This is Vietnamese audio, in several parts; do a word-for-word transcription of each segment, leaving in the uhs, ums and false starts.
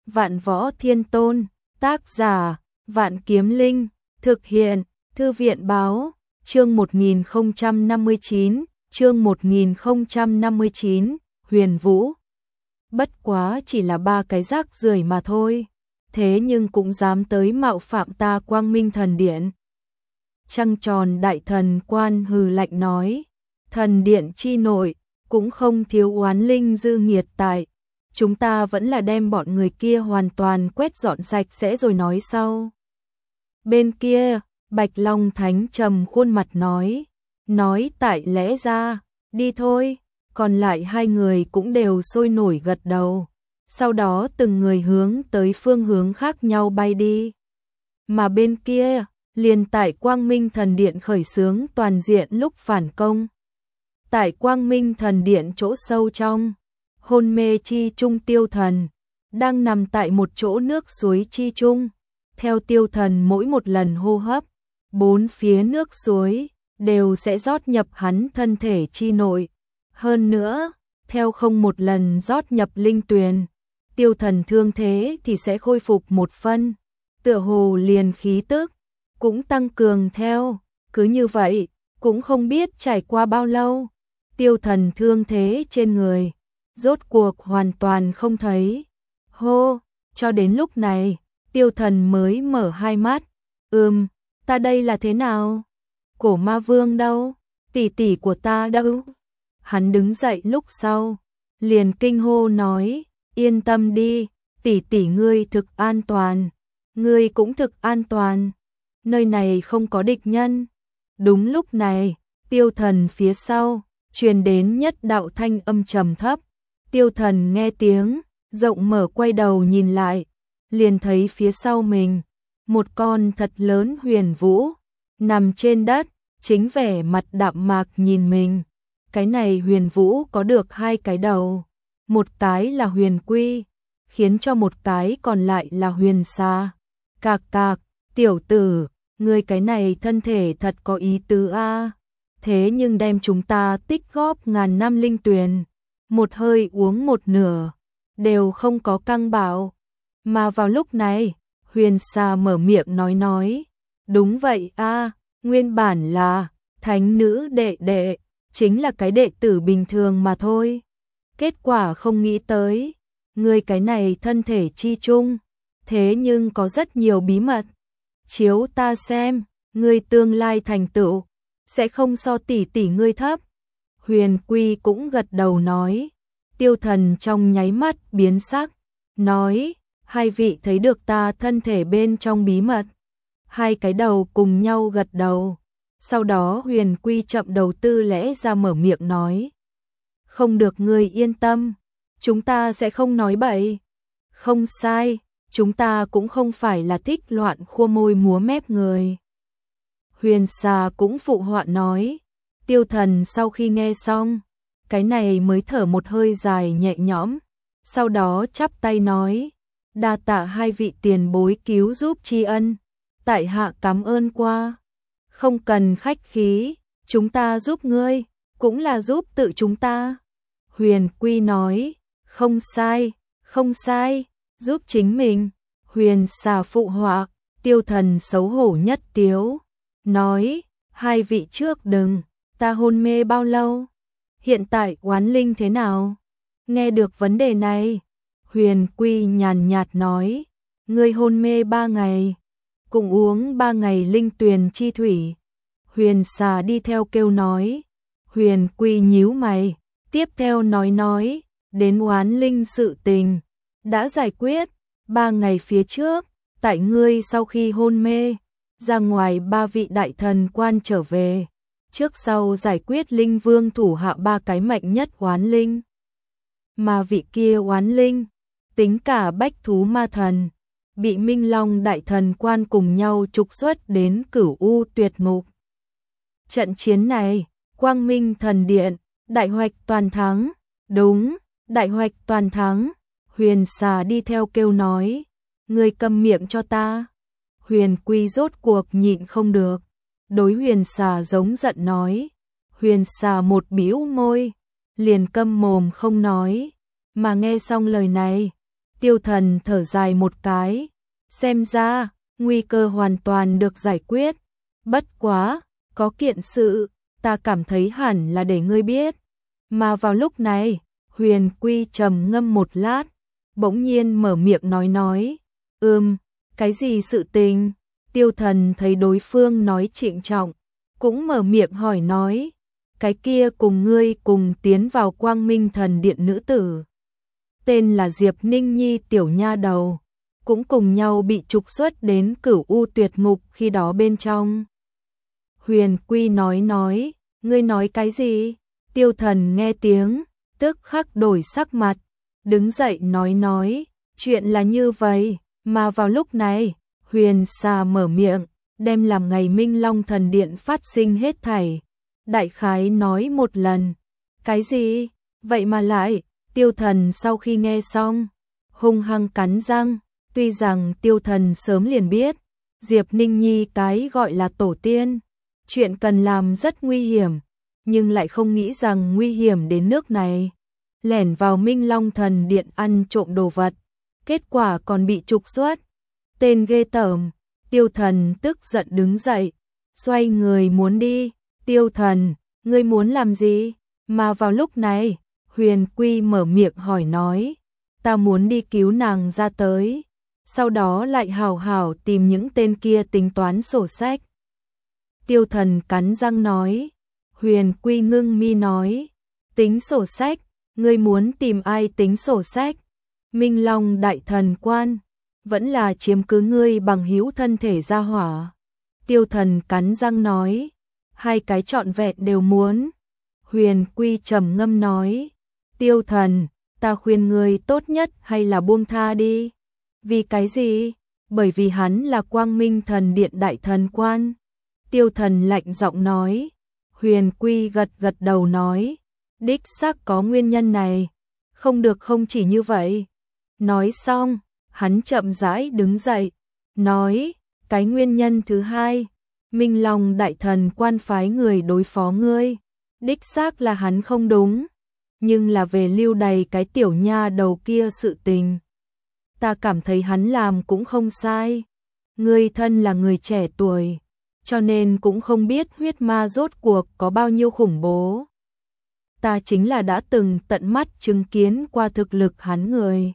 Vạn Võ Thiên Tôn, tác giả, Vạn Kiếm Linh, thực hiện, Thư viện báo, chương một nghìn không trăm năm mươi chín, chương một nghìn không trăm năm mươi chín, Huyền Vũ. Bất quá chỉ là ba cái rác rưởi mà thôi, thế nhưng cũng dám tới mạo phạm ta Quang Minh Thần Điện. Trăng tròn đại thần quan hừ lạnh nói, thần điện chi nội, cũng không thiếu oán linh dư nghiệt tại. Chúng ta vẫn là đem bọn người kia hoàn toàn quét dọn sạch sẽ rồi nói sau. Bên kia, Bạch Long Thánh trầm khuôn mặt nói, nói tại lẽ ra, đi thôi, còn lại hai người cũng đều sôi nổi gật đầu. Sau đó từng người hướng tới phương hướng khác nhau bay đi. Mà bên kia, liền tại Quang Minh Thần Điện khởi xướng toàn diện lúc phản công. Tại Quang Minh Thần Điện chỗ sâu trong, hôn mê chi trung Tiêu Thần, đang nằm tại một chỗ nước suối chi trung. Theo Tiêu Thần mỗi một lần hô hấp, bốn phía nước suối đều sẽ rót nhập hắn thân thể chi nội. Hơn nữa, theo không một lần rót nhập linh tuyền, Tiêu Thần thương thế thì sẽ khôi phục một phân, tựa hồ liền khí tức cũng tăng cường theo. Cứ như vậy, cũng không biết trải qua bao lâu, Tiêu Thần thương thế trên người rốt cuộc hoàn toàn không thấy. Hô, cho đến lúc này, Tiêu Thần mới mở hai mắt. Ừm, ta đây là thế nào? Cổ Ma Vương đâu? Tỷ tỷ của ta đâu? Hắn đứng dậy lúc sau, liền kinh hô nói, yên tâm đi, tỷ tỷ ngươi thực an toàn, ngươi cũng thực an toàn, nơi này không có địch nhân. Đúng lúc này, Tiêu Thần phía sau, truyền đến nhất đạo thanh âm trầm thấp. Tiêu Thần nghe tiếng, rộng mở quay đầu nhìn lại, liền thấy phía sau mình, một con thật lớn huyền vũ, nằm trên đất, chính vẻ mặt đạm mạc nhìn mình. Cái này huyền vũ có được hai cái đầu, một cái là huyền quy, khiến cho một cái còn lại là huyền xa. Cạc cạc, tiểu tử, ngươi cái này thân thể thật có ý tứ a. Thế nhưng đem chúng ta tích góp ngàn năm linh tuyền, một hơi uống một nửa, đều không có căng bảo. Mà vào lúc này, huyền xa mở miệng nói nói, đúng vậy a, nguyên bản là thánh nữ đệ đệ, chính là cái đệ tử bình thường mà thôi. Kết quả không nghĩ tới, ngươi cái này thân thể chi chung, thế nhưng có rất nhiều bí mật. Chiếu ta xem, ngươi tương lai thành tựu sẽ không so tỷ tỷ ngươi thấp. Huyền Quy cũng gật đầu nói. Tiêu Thần trong nháy mắt biến sắc, nói, hai vị thấy được ta thân thể bên trong bí mật. Hai cái đầu cùng nhau gật đầu. Sau đó Huyền Quy chậm đầu tư lẽ ra mở miệng nói, không được, ngươi yên tâm, chúng ta sẽ không nói bậy. Không sai, chúng ta cũng không phải là thích loạn khua môi múa mép người. Huyền Xà cũng phụ họa nói. Tiêu Thần sau khi nghe xong, cái này mới thở một hơi dài nhẹ nhõm, sau đó chắp tay nói, đa tạ hai vị tiền bối cứu giúp tri ân, tại hạ cảm ơn qua. Không cần khách khí, chúng ta giúp ngươi, cũng là giúp tự chúng ta. Huyền Quy nói, không sai, không sai, giúp chính mình. Huyền Xà phụ họa. Tiêu Thần xấu hổ nhất tiếu, nói, hai vị trước đừng, ta hôn mê bao lâu? Hiện tại oán linh thế nào? Nghe được vấn đề này, Huyền Quy nhàn nhạt nói, ngươi hôn mê ba ngày, cùng uống ba ngày linh tuyền chi thủy. Huyền Xà đi theo kêu nói. Huyền Quy nhíu mày, tiếp theo nói nói, đến oán linh sự tình đã giải quyết. Ba ngày phía trước, tại ngươi sau khi hôn mê, ra ngoài ba vị đại thần quan trở về, trước sau giải quyết linh vương thủ hạ ba cái mạnh nhất oán linh. Mà vị kia oán linh, tính cả bách thú ma thần, bị Minh Long đại thần quan cùng nhau trục xuất đến Cửu U tuyệt ngục. Trận chiến này, Quang Minh Thần Điện, đại hoạch toàn thắng. Đúng, đại hoạch toàn thắng. Huyền Xà đi theo kêu nói, ngươi câm miệng cho ta. Huyền Quy rốt cuộc nhịn không được, đối Huyền Xà giống giận nói. Huyền Xà một bĩu môi, liền câm mồm không nói. Mà nghe xong lời này, Tiêu Thần thở dài một cái, xem ra, nguy cơ hoàn toàn được giải quyết. Bất quá, có kiện sự, ta cảm thấy hẳn là để ngươi biết. Mà vào lúc này, Huyền Quy trầm ngâm một lát, bỗng nhiên mở miệng nói nói, ừm, cái gì sự tình? Tiêu Thần thấy đối phương nói trịnh trọng, cũng mở miệng hỏi nói, cái kia cùng ngươi cùng tiến vào Quang Minh Thần Điện nữ tử. Tên là Diệp Ninh Nhi tiểu nha đầu, cũng cùng nhau bị trục xuất đến Cửu U Tuyệt Ngục khi đó bên trong. Huyền Quy nói nói, ngươi nói cái gì? Tiêu Thần nghe tiếng, tức khắc đổi sắc mặt, đứng dậy nói nói, chuyện là như vậy, mà vào lúc này, Huyền Xà mở miệng, đem làm ngày Minh Long Thần Điện phát sinh hết thảy. Đại khái nói một lần, cái gì? Vậy mà lại, Tiêu Thần sau khi nghe xong, hung hăng cắn răng, tuy rằng Tiêu Thần sớm liền biết, Diệp Ninh Nhi cái gọi là tổ tiên, chuyện cần làm rất nguy hiểm, nhưng lại không nghĩ rằng nguy hiểm đến nước này. Lẻn vào Minh Long Thần Điện ăn trộm đồ vật, kết quả còn bị trục xuất. Tên ghê tởm, Tiêu Thần tức giận đứng dậy, xoay người muốn đi. Tiêu Thần, ngươi muốn làm gì? Mà vào lúc này, Huyền Quy mở miệng hỏi nói, ta muốn đi cứu nàng ra tới, sau đó lại hào hào tìm những tên kia tính toán sổ sách. Tiêu Thần cắn răng nói, Huyền Quy ngưng mi nói, tính sổ sách, ngươi muốn tìm ai tính sổ sách? Minh Long Đại Thần Quan, vẫn là chiếm cứ ngươi bằng hữu thân thể gia hỏa. Tiêu Thần cắn răng nói, hai cái trọn vẹn đều muốn. Huyền Quy trầm ngâm nói, Tiêu Thần, ta khuyên ngươi tốt nhất hay là buông tha đi. Vì cái gì? Bởi vì hắn là Quang Minh Thần Điện Đại Thần Quan. Tiêu Thần lạnh giọng nói. Huyền Quy gật gật đầu nói, đích xác có nguyên nhân này, không được không chỉ như vậy. Nói xong, hắn chậm rãi đứng dậy, nói, cái nguyên nhân thứ hai, Minh Long Đại Thần Quan phái người đối phó ngươi, đích xác là hắn không đúng, nhưng là về lưu đày cái tiểu nha đầu kia sự tình. Ta cảm thấy hắn làm cũng không sai, ngươi thân là người trẻ tuổi, cho nên cũng không biết huyết ma rốt cuộc có bao nhiêu khủng bố. Ta chính là đã từng tận mắt chứng kiến qua thực lực hắn người.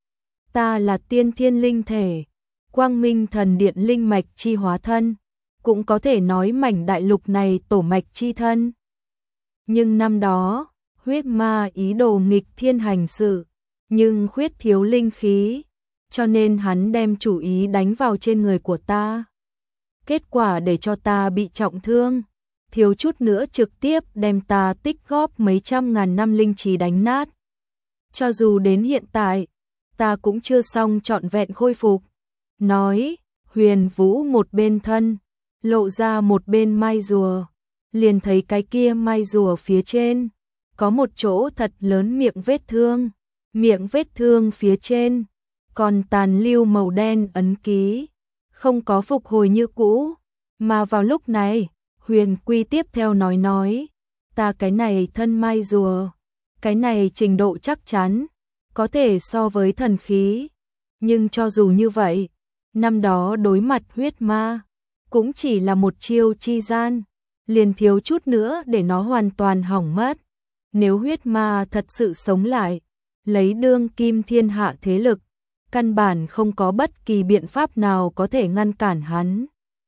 Ta là tiên thiên linh thể, Quang Minh Thần Điện linh mạch chi hóa thân, cũng có thể nói mảnh đại lục này tổ mạch chi thân. Nhưng năm đó, huyết ma ý đồ nghịch thiên hành sự, nhưng khuyết thiếu linh khí, cho nên hắn đem chủ ý đánh vào trên người của ta. Kết quả để cho ta bị trọng thương, thiếu chút nữa trực tiếp đem ta tích góp mấy trăm ngàn năm linh trí đánh nát. Cho dù đến hiện tại, ta cũng chưa xong trọn vẹn khôi phục. Nói, Huyền Vũ một bên thân, lộ ra một bên mai rùa, liền thấy cái kia mai rùa phía trên, có một chỗ thật lớn miệng vết thương, miệng vết thương phía trên, còn tàn lưu màu đen ấn ký, không có phục hồi như cũ. Mà vào lúc này, Huyền Quy tiếp theo nói nói, ta cái này thân mai rùa, cái này trình độ chắc chắn, có thể so với thần khí, nhưng cho dù như vậy, năm đó đối mặt huyết ma, cũng chỉ là một chiêu chi gian, liền thiếu chút nữa để nó hoàn toàn hỏng mất. Nếu huyết ma thật sự sống lại, lấy đương kim thiên hạ thế lực, căn bản không có bất kỳ biện pháp nào có thể ngăn cản hắn.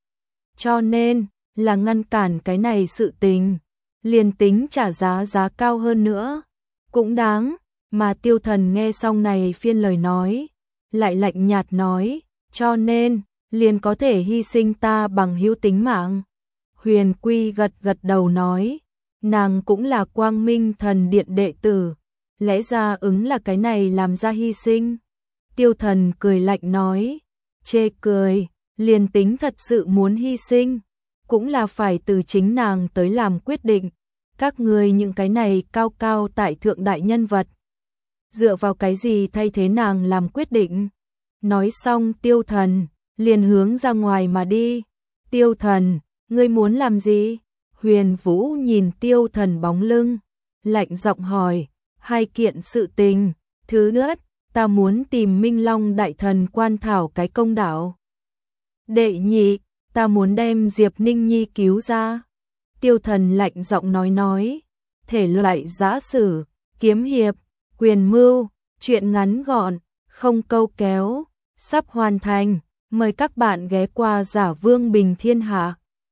Cho nên, là ngăn cản cái này sự tình, liền tính trả giá giá cao hơn nữa, cũng đáng. Mà Tiêu Thần nghe xong này phiên lời nói, lại lạnh nhạt nói, cho nên, liền có thể hy sinh ta bằng hữu tính mạng. Huyền Quy gật gật đầu nói, nàng cũng là Quang Minh Thần Điện đệ tử, lẽ ra ứng là cái này làm ra hy sinh. Tiêu Thần cười lạnh nói, chê cười, liền tính thật sự muốn hy sinh, cũng là phải từ chính nàng tới làm quyết định. Các người những cái này cao cao tại thượng đại nhân vật, dựa vào cái gì thay thế nàng làm quyết định? Nói xong Tiêu Thần, liền hướng ra ngoài mà đi. Tiêu Thần, ngươi muốn làm gì? Huyền Vũ nhìn Tiêu Thần bóng lưng, lạnh giọng hỏi, hai kiện sự tình. Thứ nhất, ta muốn tìm Minh Long đại thần quan thảo cái công đạo. Đệ nhị, ta muốn đem Diệp Ninh Nhi cứu ra. Tiêu Thần lạnh giọng nói nói, thể loại giã sử, kiếm hiệp, quyền mưu, truyện ngắn gọn, không câu kéo, sắp hoàn thành, mời các bạn ghé qua Giả Vương Bình Thiên Hạ.